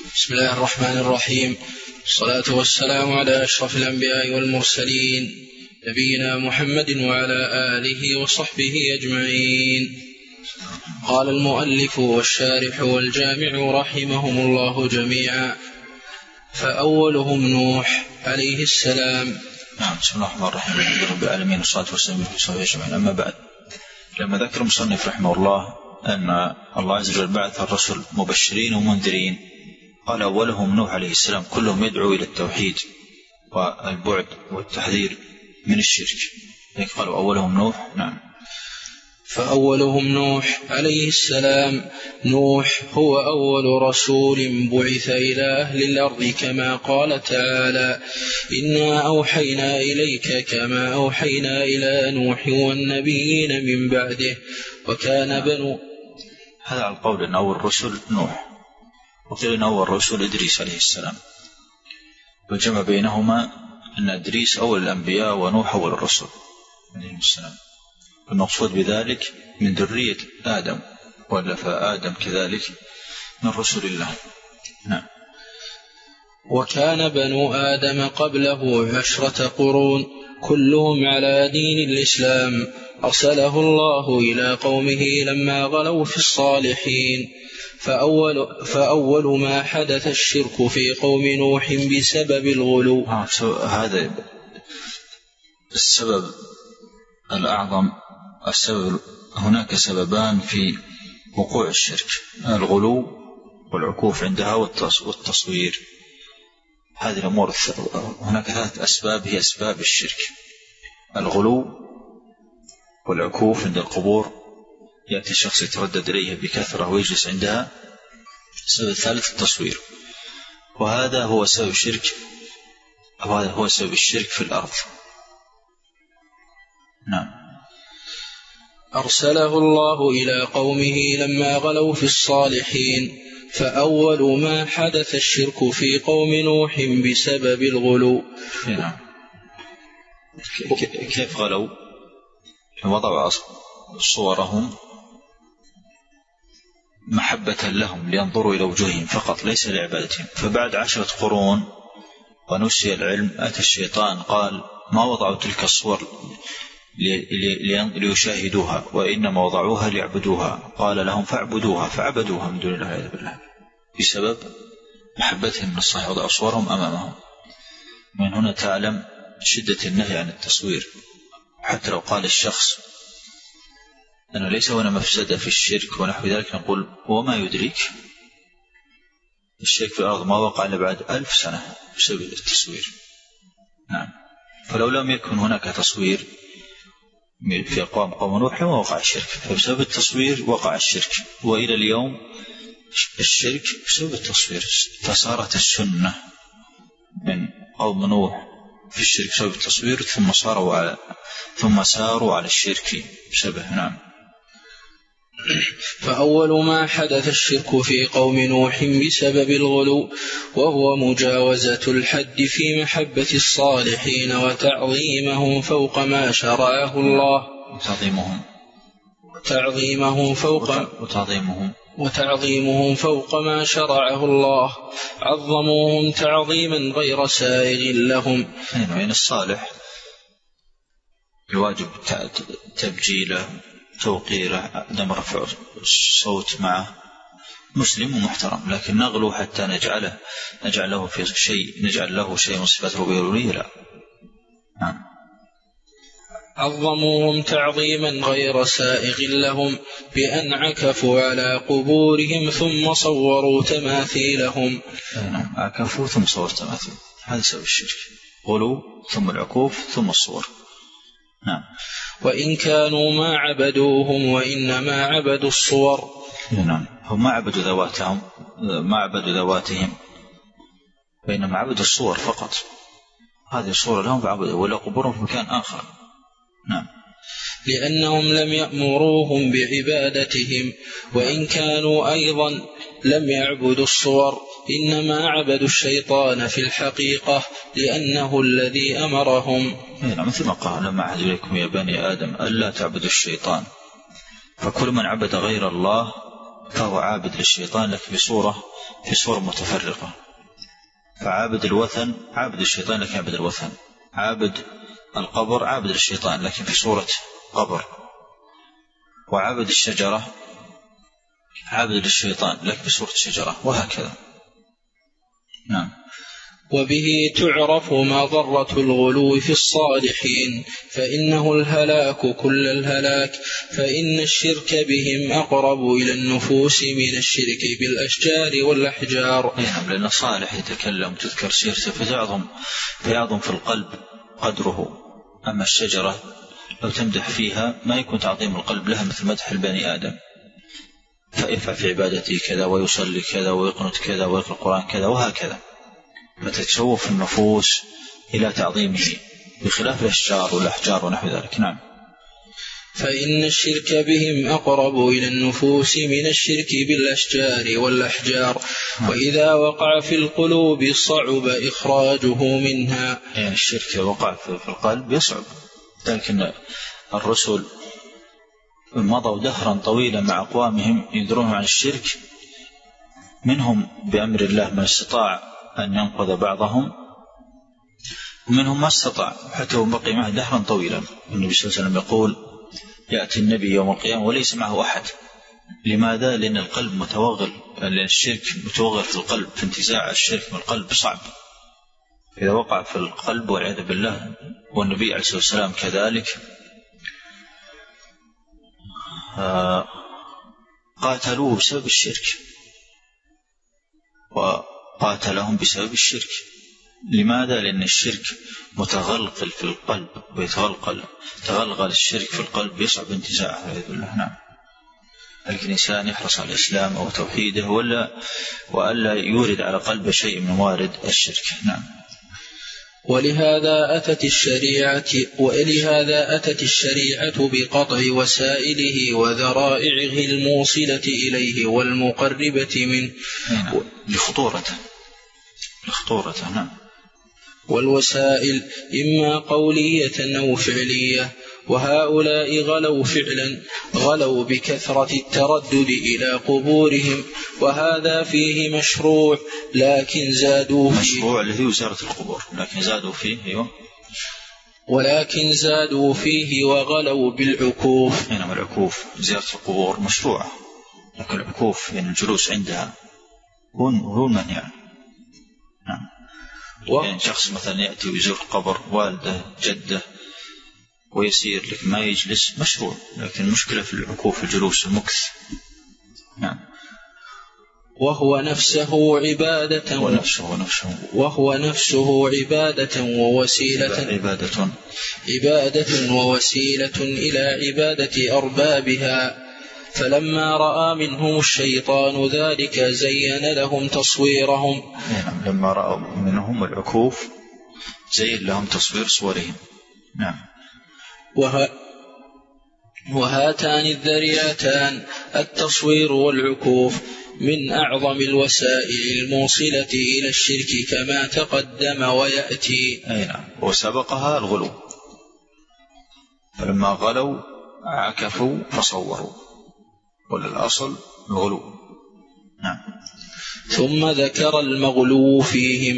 بسم الله الرحمن الرحيم. الصلاة والسلام على أشرف الأنبياء والمرسلين نبينا محمد وعلى آله وصحبه أجمعين. قال المؤلف والشارح والجامع رحمهم الله جميعا: فأولهم نوح عليه السلام. بسم الله الرحمن الرحيم. الحمد لله رب العالمين والصلاة والسلام على رسول الله أجمعين. أما بعد، لما ذكر المصنف رحمه الله أن الله عز وجل بعث الرسل مبشرين ومنذرين، قال أولهم نوح عليه السلام، كلهم يدعو إلى التوحيد والبعد والتحذير من الشرك. قالوا أولهم نوح. نعم. فأولهم نوح عليه السلام. نوح هو أول رسول بعث إلى أهل الأرض، كما قال تعالى: إنا أوحينا إليك كما أوحينا إلى نوح والنبيين من بعده وكان بنو. هذا على القول أن أول رسول نوح، وقيل أن أول رسول إدريس عليه السلام، وجمع بينهما أن إدريس أول الأنبياء ونوح أول الرسل عليه السلام. المقصود بذلك من ذرية آدم، ولا فآدم كذلك من رسل الله. نعم. وكان بنو آدم قبله 10 قرون كلهم على دين الإسلام، أرسله الله إلى قومه لما غلوا في الصالحين. فأول ما حدث الشرك في قوم نوح بسبب الغلو. هذا السبب الأعظم. السبب، هناك سببان في وقوع الشرك: الغلو والعكوف عندها والتصوير. هذه الأمور هناك 3 أسباب هي أسباب الشرك: الغلو والعكوف عند القبور، يأتي الشخص يتردد إليها بكثرة ويجلس عندها. السبب الثالث التصوير، وهذا هو سبب الشرك، وهذا هو سبب الشرك في الأرض. نعم. أرسله الله إلى قومه لما غلوا في الصالحين. فأول ما حدث الشرك في قوم نوح بسبب الغلو. نعم. كيف غلوا؟ وضعوا صورهم محبة لهم لينظروا إلى وجوههم فقط، ليس لعبادتهم. فبعد 10 قرون ونسي العلم، أتى الشيطان قال: ما وضعوا تلك الصور ليشاهدوها، وإنما وضعوها ليعبدوها. قال لهم: فاعبدوها. فعبدوها من دون الله بالله، بسبب محبتهم للصالح وضعوا صورهم أمامهم. من هنا تعلم شدة النهي عن التصوير. حتى لو قال الشخص أنه ليس هنا مفسدة في الشرك ونحو ذلك، نقول: وما يدريك؟ الشرك في الأرض ما وقع إلا بعد 1000 سنة بسبب التصوير. نعم. فلو لم يكن هناك تصوير في قوم نوح لما وقع الشرك، فبسبب التصوير وقع الشرك، وإلى اليوم الشرك بسبب التصوير. فصارت السنة من قوم نوح في الشرك بسبب التصوير، ثم ساروا على الشرك بسببه. نعم. فأول ما حدث الشرك في قوم نوح بسبب الغلو، وهو مجاوزة الحد في محبة الصالحين وتعظيمهم فوق ما شرعه الله. وتعظيمهم فوق ما شرعه الله. عظموهم تعظيما غير سائغ لهم. يعني الصالح الواجب تبجيله توقيره، عندما رفع الصوت معه مسلم ومحترم، لكن نغلو حتى نجعل له شيء من صفات الربوبية، لا. عظموهم تعظيما غير سائغ لهم بأن عكفوا على قبورهم ثم صوروا تماثيلهم. عكفوا ثم صوروا تماثيل، هذا سبب الشرك: غلو ثم العكوف ثم الصور. نعم. وإن كانوا ما عبدوهم وإنما عبدوا الصور. نعم. هم ما عبدوا ذواتهم، ما عبدوا ذواتهم، وإنما عبدوا الصور فقط. هذه الصورة لهم فعبدوا، ولا قبورهم في مكان آخر. نعم. لأنهم لم يأمروهم بعبادتهم، وإن كانوا أيضا لم يعبدوا الصور، إنما عبدوا الشيطان في الحقيقة، لأنه الذي أمرهم. مثل ما قال: لما عهد إليكم يا بني آدم ألا تعبدوا الشيطان. فكل من عبد غير الله فهو عابد للشيطان لكن في صورة متفرقة. فعابد الوثن عابد الشيطان لكن عابد الوثن، عابد القبر عابد للشيطان لكن في صورة قبر، وعابد الشجرة عابد للشيطان لكن في صورة شجرة، وهكذا. نعم. وبه تعرف مضرة الغلو في الصالحين، فإنه الهلاك كل الهلاك، فإن الشرك بهم أقرب إلى النفوس من الشرك بالأشجار والأحجار. نعم، لأن الصالح يتكلم تذكر سيرته فيعظم في القلب قدره. أما الشجرة لو تمدح فيها ما يكون تعظيم القلب لها مثل مدح البني آدم، فيفعل في عبادته كذا ويصلي كذا ويقنت كذا ويقرأ القرآن كذا وهكذا، فتتشوف النفوس إلى تعظيمه، بخلاف الأشجار والأحجار ونحو ذلك. نعم. فإن الشرك بهم أقرب إلى النفوس من الشرك بالأشجار والأحجار، وإذا وقع في القلوب صعب إخراجه منها. يعني الشرك وقع في القلب يصعب، لكن الرسل مضوا دهرا طويلا مع أقوامهم يدرون عن الشرك، منهم بأمر الله من استطاع أن ينقذ بعضهم ومنهم ما استطاع، حتى بقي معه دهرا طويلا. النبي صلى الله عليه وسلم يقول يأتي النبي يوم القيامة وليس معه أحد. لماذا؟ لأن القلب متوغل، لأن الشرك متوغل في القلب، في انتزاع الشرك من القلب صعب. إذا وقع في القلب والعياذ بالله، والنبي عليه الصلاة والسلام كذلك قاتلوه بسبب الشرك وقاتلهم بسبب الشرك. لماذا؟ لأن الشرك متغلغل في القلب، ويتغلغل الشرك في القلب يصعب انتزاعه والعياذ بالله. نعم. لكن الإنسان يحرص على الإسلام أو توحيده وألا يورد على قلبه شيء من موارد الشرك. نعم. ولهذا أتت الشريعة بقطع وسائله وذرائعه الموصلة إليه والمقربة منه لخطورته. نعم. والوسائل إما قولية أو فعلية، وهؤلاء غلوا بكثرة التردد إلى قبورهم، وهذا فيه مشروع لكن زادوا فيه مشروع اللي هي زيارة القبور، ولكن زادوا فيه وغلوا بالعكوف. إنما العكوف زيارة القبور مشروعة، لكن العكوف يعني الجلوس عندها هو المنع. نعم. يعني شخص مثلا يأتي ويزور قبر والده جده ويسير لك ما يجلس مشروع، لكن المشكلة في العكوف الجلوس المكث. نعم. وهو نفسه عبادة ووسيلة إلى عبادة أربابها. فلما رأى منهم الشيطان ذلك زين لهم تصويرهم. نعم. لما رأوا منهم العكوف زين لهم تصوير صورهم. نعم. وهاتان الذريعتان التصوير والعكوف من أعظم الوسائل الموصلة إلى الشرك كما تقدم ويأتي. نعم. وسبقها الغلو، فلما غلوا عكفوا فصوروا، وللأصل الغلو. نعم. ثم ذكر المغلو فيهم.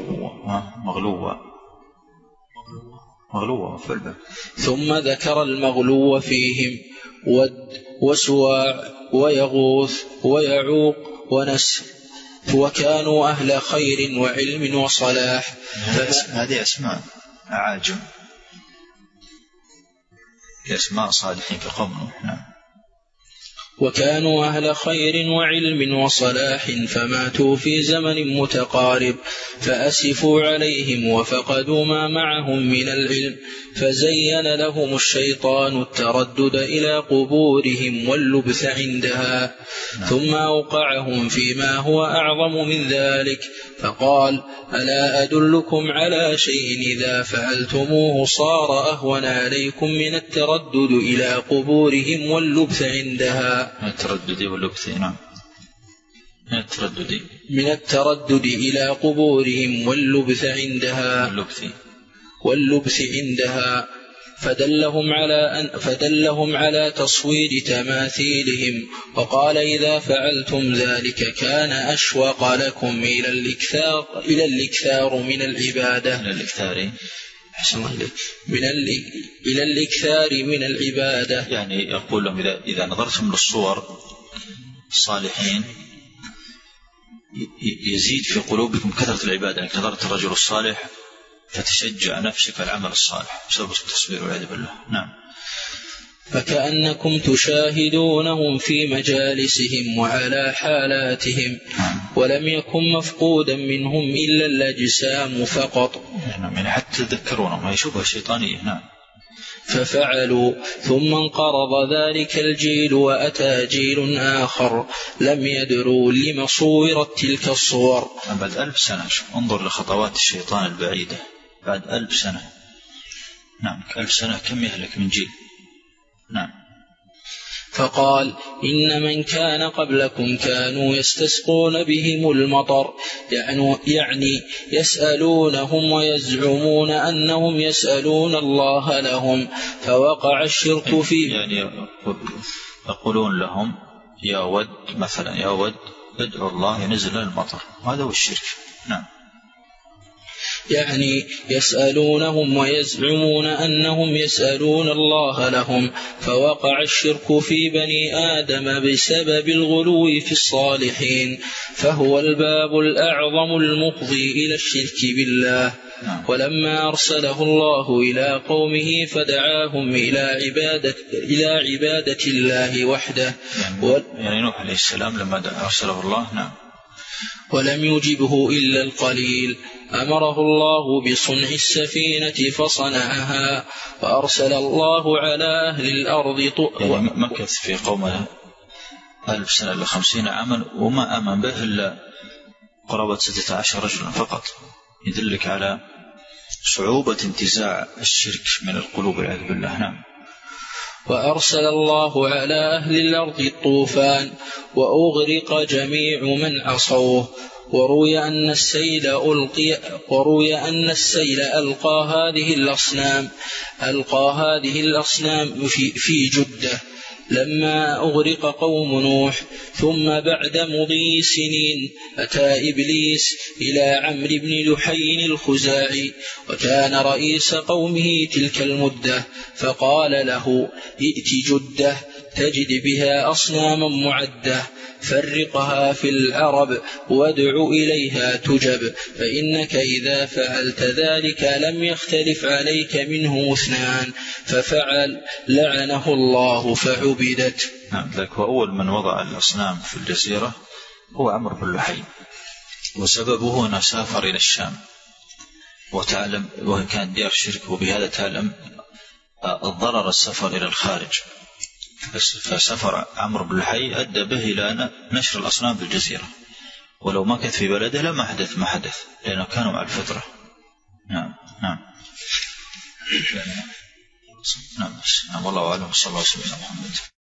ثم ذكر المغلو فيهم ود وسواع ويغوث ويعوق ونسر، وكانوا أهل خير وعلم وصلاح. هذه أسماء أعاجم، أسماء صالحين في قوم. نعم. وكانوا أهل خير وعلم وصلاح فماتوا في زمن متقارب، فأسفوا عليهم وفقدوا ما معهم من العلم، فزين لهم الشيطان التردد إلى قبورهم واللبث عندها، ثم أوقعهم فيما هو أعظم من ذلك، فقال: ألا أدلكم على شيء إذا فعلتموه صار أهون عليكم من التردد إلى قبورهم واللبث عندها. من التردد إلى قبورهم واللبث عندها. فدلهم على تصوير تماثيلهم، وقال إذا فعلتم ذلك كان أشوق لكم إلى الإكثار من العبادة. إلى الإكثار من العبادة. يعني يقول لهم إذا نظرتم للصور الصالحين يزيد في قلوبكم كثرة العبادة. يعني نظرت الرجل الصالح فتشجع نفسك العمل الصالح بسبب التصوير والعياذ بالله. نعم. فكأنكم تشاهدونهم في مجالسهم وعلى حالاتهم، ولم يكن مفقودا منهم إلا الأجسام فقط. يعني حتى تذكرونهم، هي شبهة شيطانية. نعم. ففعلوا، ثم انقرض ذلك الجيل وأتى جيل آخر لم يدروا لما صورت تلك الصور. بعد 1000 سنة. انظر لخطوات الشيطان البعيدة بعد 1000 سنة. نعم. 1000 سنة كم يهلك من جيل. نعم. فقال إن من كان قبلكم كانوا يستسقون بهم المطر، يعني يسألونهم ويزعمون أنهم يسألون الله لهم، فوقع الشرك فيه. يعني يقولون لهم يا ود مثلا، يا ود ادعو الله ينزل المطر، هذا هو الشرك. نعم. يعني يسألونهم ويزعمون أنهم يسألون الله لهم، فوقع الشرك في بني آدم بسبب الغلو في الصالحين، فهو الباب الأعظم المفضي إلى الشرك بالله. ولما أرسله الله إلى قومه فدعاهم إلى عبادة الله وحده. يعني نوح عليه السلام لما أرسله الله. نعم. ولم يجبه إلا القليل. أمره الله بصنع السفينة فصنعها، وأرسل الله على أهل الأرض يعني مكث في قومه 1000 سنة إلى 50 عاما وما آمن به إلا قرابة 16 رجلا فقط، يدلك على صعوبة انتزاع الشرك من القلوب والعياذ بالله. نعم. وأرسل الله على أهل الأرض الطوفان وأغرق جميع من عصوه. وروي أن السيل ألقى هذه الأصنام في جدة لما أغرق قوم نوح. ثم بعد مضي سنين أتى إبليس إلى عمرو بن لحي الخزاعي، وكان رئيس قومه تلك المدة، فقال له ائت جدة تجد بها أصناما معدة، فرقها في العرب وادع إليها تجب، فإنك إذا فعلت ذلك لم يختلف عليك منه 2، ففعل لعنه الله فعبدت. نعم. ذلك وأول من وضع الأصنام في الجزيرة هو عمرو بن لحي، وسببه أنه سافر إلى الشام وتعلم وهي كانت ديار شرك، وبهذا تعلم الضرر السفر إلى الخارج. فسفر عمرو بن لحي أدى به إلى نشر الأصنام في الجزيرة، ولو مكث في بلده لما حدث ما حدث، لأنه كانوا على الفطرة. نعم. نعم. نعم. والله أعلم. صلى الله عليه وسلم.